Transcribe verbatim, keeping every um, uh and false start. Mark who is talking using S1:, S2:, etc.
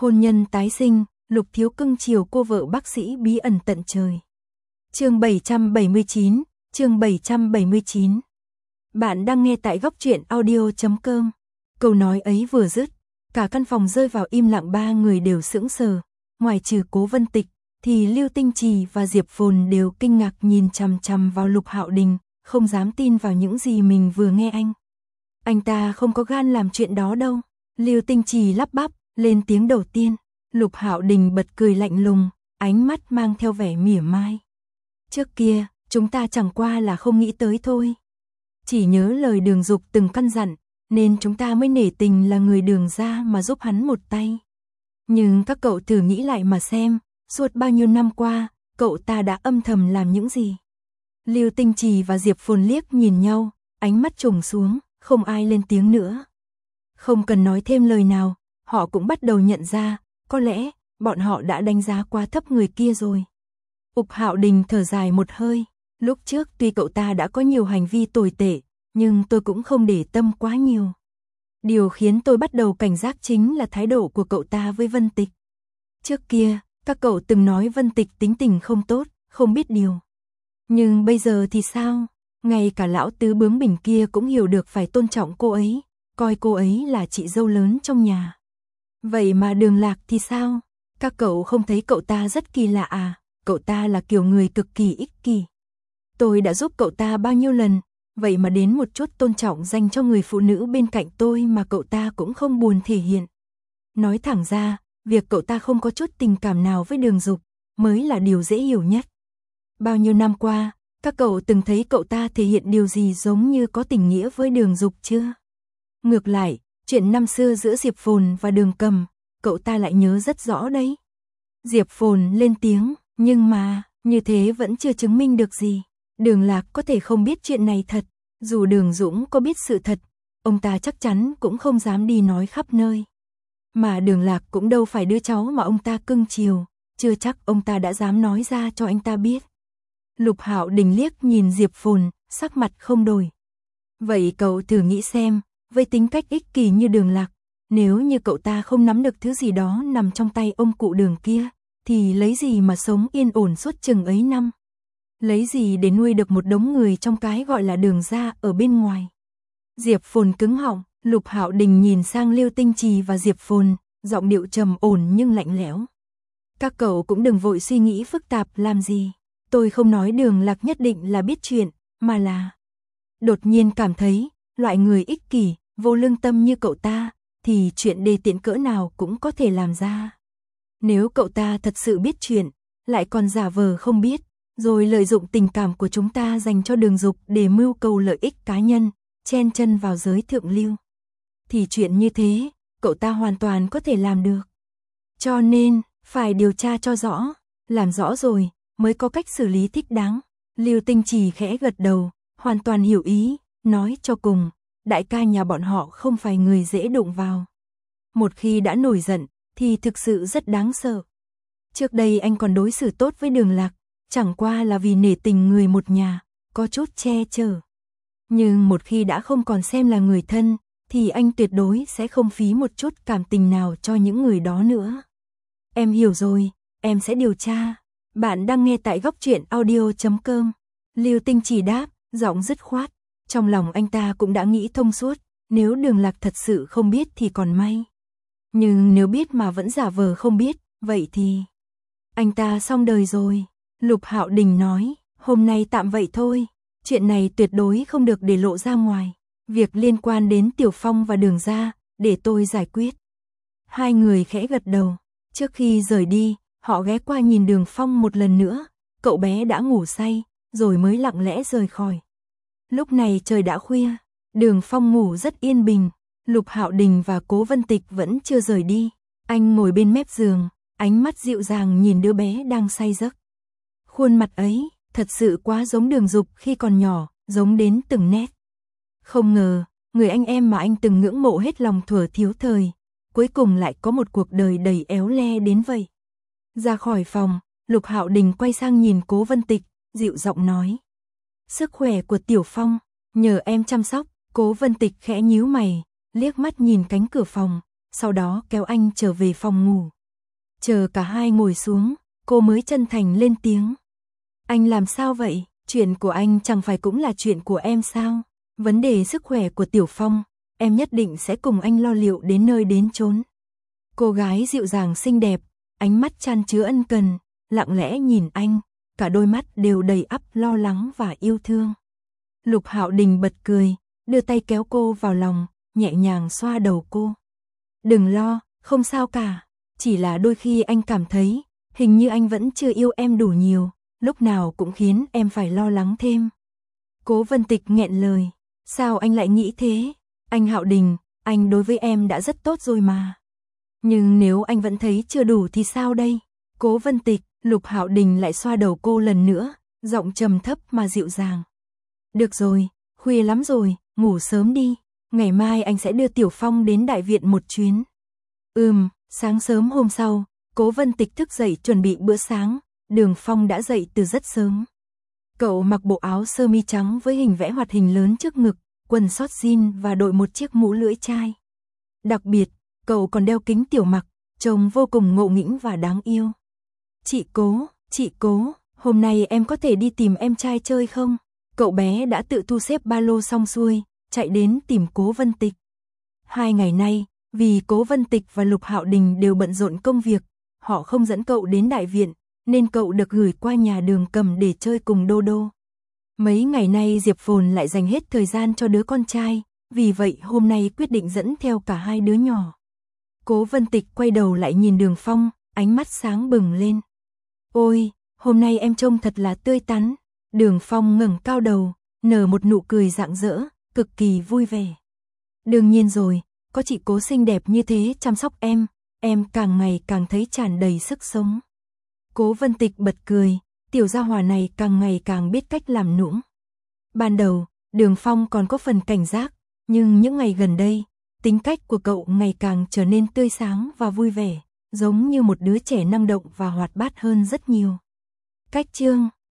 S1: Hôn nhân tái sinh, Lục Thiếu cưng chiều cô vợ bác sĩ bí ẩn tận trời. Chương bảy trăm bảy mươi chín, chương bảy trăm bảy mươi chín. Bạn đang nghe tại góc truyện audio chấm com. Câu nói ấy vừa dứt, cả căn phòng rơi vào im lặng, ba người đều sững sờ, ngoài trừ Cố Vân Tịch thì Lưu Tinh Trì và Diệp Phồn đều kinh ngạc nhìn chằm chằm vào Lục Hạo Đình, không dám tin vào những gì mình vừa nghe. Anh, anh ta không có gan làm chuyện đó đâu. Lưu Tinh Trì lắp bắp lên tiếng đầu tiên. Lục Hạo Đình bật cười lạnh lùng, ánh mắt mang theo vẻ mỉa mai. Trước kia, chúng ta chẳng qua là không nghĩ tới thôi. Chỉ nhớ lời Đường Dục từng căn dặn, nên chúng ta mới nể tình là người Đường gia mà giúp hắn một tay. Nhưng các cậu thử nghĩ lại mà xem, suốt bao nhiêu năm qua, cậu ta đã âm thầm làm những gì? Lưu Tinh Trì và Diệp Phồn liếc nhìn nhau, ánh mắt trùng xuống, không ai lên tiếng nữa. Không cần nói thêm lời nào, họ cũng bắt đầu nhận ra, có lẽ bọn họ đã đánh giá quá thấp người kia rồi. Lục Hạo Đình thở dài một hơi, lúc trước tuy cậu ta đã có nhiều hành vi tồi tệ, nhưng tôi cũng không để tâm quá nhiều. Điều khiến tôi bắt đầu cảnh giác chính là thái độ của cậu ta với Vân Tịch. Trước kia, các cậu từng nói Vân Tịch tính tình không tốt, không biết điều. Nhưng bây giờ thì sao? Ngay cả lão tứ bướng bỉnh kia cũng hiểu được phải tôn trọng cô ấy, coi cô ấy là chị dâu lớn trong nhà. Vậy mà Đường Lạc thì sao? Các cậu không thấy cậu ta rất kỳ lạ à? Cậu ta là kiểu người cực kỳ ích kỷ. Tôi đã giúp cậu ta bao nhiêu lần, vậy mà đến một chút tôn trọng dành cho người phụ nữ bên cạnh tôi mà cậu ta cũng không buồn thể hiện. Nói thẳng ra, việc cậu ta không có chút tình cảm nào với Đường Dục mới là điều dễ hiểu nhất. Bao nhiêu năm qua, các cậu từng thấy cậu ta thể hiện điều gì giống như có tình nghĩa với Đường Dục chưa? Ngược lại, chuyện năm xưa giữa Diệp Phồn và Đường Cầm, cậu ta lại nhớ rất rõ đấy. Diệp Phồn lên tiếng, nhưng mà, như thế vẫn chưa chứng minh được gì. Đường Lạc có thể không biết chuyện này thật, dù Đường Dũng có biết sự thật, ông ta chắc chắn cũng không dám đi nói khắp nơi. Mà Đường Lạc cũng đâu phải đứa cháu mà ông ta cưng chiều, chưa chắc ông ta đã dám nói ra cho anh ta biết. Lục Hạo Đình liếc nhìn Diệp Phồn, sắc mặt không đổi. Vậy cậu thử nghĩ xem, với tính cách ích kỷ như Đường Lạc, nếu như cậu ta không nắm được thứ gì đó nằm trong tay ông cụ Đường kia, thì lấy gì mà sống yên ổn suốt chừng ấy năm? Lấy gì để nuôi được một đống người trong cái gọi là Đường gia ở bên ngoài? Diệp Phồn cứng họng, Lục Hạo Đình nhìn sang Lưu Tinh Trì và Diệp Phồn, giọng điệu trầm ổn nhưng lạnh lẽo. Các cậu cũng đừng vội suy nghĩ phức tạp làm gì. Tôi không nói Đường Lạc nhất định là biết chuyện, mà là đột nhiên cảm thấy, loại người ích kỷ, vô lương tâm như cậu ta, thì chuyện đê tiện cỡ nào cũng có thể làm ra. Nếu cậu ta thật sự biết chuyện, lại còn giả vờ không biết, rồi lợi dụng tình cảm của chúng ta dành cho Đường Dục để mưu cầu lợi ích cá nhân, chen chân vào giới thượng lưu, thì chuyện như thế, cậu ta hoàn toàn có thể làm được. Cho nên, phải điều tra cho rõ, làm rõ rồi, mới có cách xử lý thích đáng. Lưu Tinh Trì khẽ gật đầu, hoàn toàn hiểu ý, nói cho cùng, đại ca nhà bọn họ không phải người dễ đụng vào. Một khi đã nổi giận, thì thực sự rất đáng sợ. Trước đây anh còn đối xử tốt với Đường Lạc, chẳng qua là vì nể tình người một nhà, có chút che chở. Nhưng một khi đã không còn xem là người thân, thì anh tuyệt đối sẽ không phí một chút cảm tình nào cho những người đó nữa. Em hiểu rồi, em sẽ điều tra. Bạn đang nghe tại góc truyện audio chấm com. Lưu Tinh Trì đáp, giọng dứt khoát. Trong lòng anh ta cũng đã nghĩ thông suốt, nếu Đường Lạc thật sự không biết thì còn may. Nhưng nếu biết mà vẫn giả vờ không biết, vậy thì anh ta xong đời rồi. Lục Hạo Đình nói, hôm nay tạm vậy thôi, chuyện này tuyệt đối không được để lộ ra ngoài. Việc liên quan đến Tiểu Phong và Đường gia, để tôi giải quyết. Hai người khẽ gật đầu, trước khi rời đi, họ ghé qua nhìn Đường Phong một lần nữa, cậu bé đã ngủ say, rồi mới lặng lẽ rời khỏi. Lúc này trời đã khuya, Đường Phong ngủ rất yên bình, Lục Hạo Đình và Cố Vân Tịch vẫn chưa rời đi. Anh ngồi bên mép giường, ánh mắt dịu dàng nhìn đứa bé đang say giấc. Khuôn mặt ấy, thật sự quá giống Đường Dục khi còn nhỏ, giống đến từng nét. Không ngờ, người anh em mà anh từng ngưỡng mộ hết lòng thuở thiếu thời, cuối cùng lại có một cuộc đời đầy éo le đến vậy. Ra khỏi phòng, Lục Hạo Đình quay sang nhìn Cố Vân Tịch, dịu giọng nói. Sức khỏe của Tiểu Phong, nhờ em chăm sóc. Cố Vân Tịch khẽ nhíu mày, liếc mắt nhìn cánh cửa phòng, sau đó kéo anh trở về phòng ngủ. Chờ cả hai ngồi xuống, cô mới chân thành lên tiếng. Anh làm sao vậy? Chuyện của anh chẳng phải cũng là chuyện của em sao? Vấn đề sức khỏe của Tiểu Phong, em nhất định sẽ cùng anh lo liệu đến nơi đến chốn. Cô gái dịu dàng xinh đẹp, ánh mắt chan chứa ân cần, lặng lẽ nhìn anh, cả đôi mắt đều đầy ắp lo lắng và yêu thương. Lục Hạo Đình bật cười, đưa tay kéo cô vào lòng, nhẹ nhàng xoa đầu cô. Đừng lo, không sao cả, chỉ là đôi khi anh cảm thấy, hình như anh vẫn chưa yêu em đủ nhiều, lúc nào cũng khiến em phải lo lắng thêm. Cố Vân Tịch nghẹn lời, sao anh lại nghĩ thế? Anh Hạo Đình, anh đối với em đã rất tốt rồi mà. Nhưng nếu anh vẫn thấy chưa đủ thì sao đây? Cố Vân Tịch, Lục Hạo Đình lại xoa đầu cô lần nữa, giọng trầm thấp mà dịu dàng. Được rồi, khuya lắm rồi, ngủ sớm đi, ngày mai anh sẽ đưa Tiểu Phong đến đại viện một chuyến. Ừm, sáng sớm hôm sau, Cố Vân Tịch thức dậy chuẩn bị bữa sáng, Đường Phong đã dậy từ rất sớm. Cậu mặc bộ áo sơ mi trắng với hình vẽ hoạt hình lớn trước ngực, quần sót jean và đội một chiếc mũ lưỡi chai. Đặc biệt, cậu còn đeo kính tiểu mặc, trông vô cùng ngộ nghĩnh và đáng yêu. Chị Cố, chị Cố, hôm nay em có thể đi tìm em trai chơi không? Cậu bé đã tự thu xếp ba lô xong xuôi, chạy đến tìm Cố Vân Tịch. Hai ngày nay, vì Cố Vân Tịch và Lục Hạo Đình đều bận rộn công việc, họ không dẫn cậu đến đại viện, nên cậu được gửi qua nhà Đường Cầm để chơi cùng Đô Đô. Mấy ngày nay Diệp Phồn lại dành hết thời gian cho đứa con trai, vì vậy hôm nay quyết định dẫn theo cả hai đứa nhỏ. Cố Vân Tịch quay đầu lại nhìn Đường Phong, ánh mắt sáng bừng lên. Ôi, hôm nay em trông thật là tươi tắn. Đường Phong ngẩng cao đầu, nở một nụ cười rạng rỡ, cực kỳ vui vẻ. Đương nhiên rồi, có chị Cố xinh đẹp như thế chăm sóc em, em càng ngày càng thấy tràn đầy sức sống. Cố Vân Tịch bật cười, tiểu gia hỏa này càng ngày càng biết cách làm nũng. Ban đầu, Đường Phong còn có phần cảnh giác, nhưng những ngày gần đây, tính cách của cậu ngày càng trở nên tươi sáng và vui vẻ, giống như một đứa trẻ năng động và hoạt bát hơn rất nhiều. Cách chương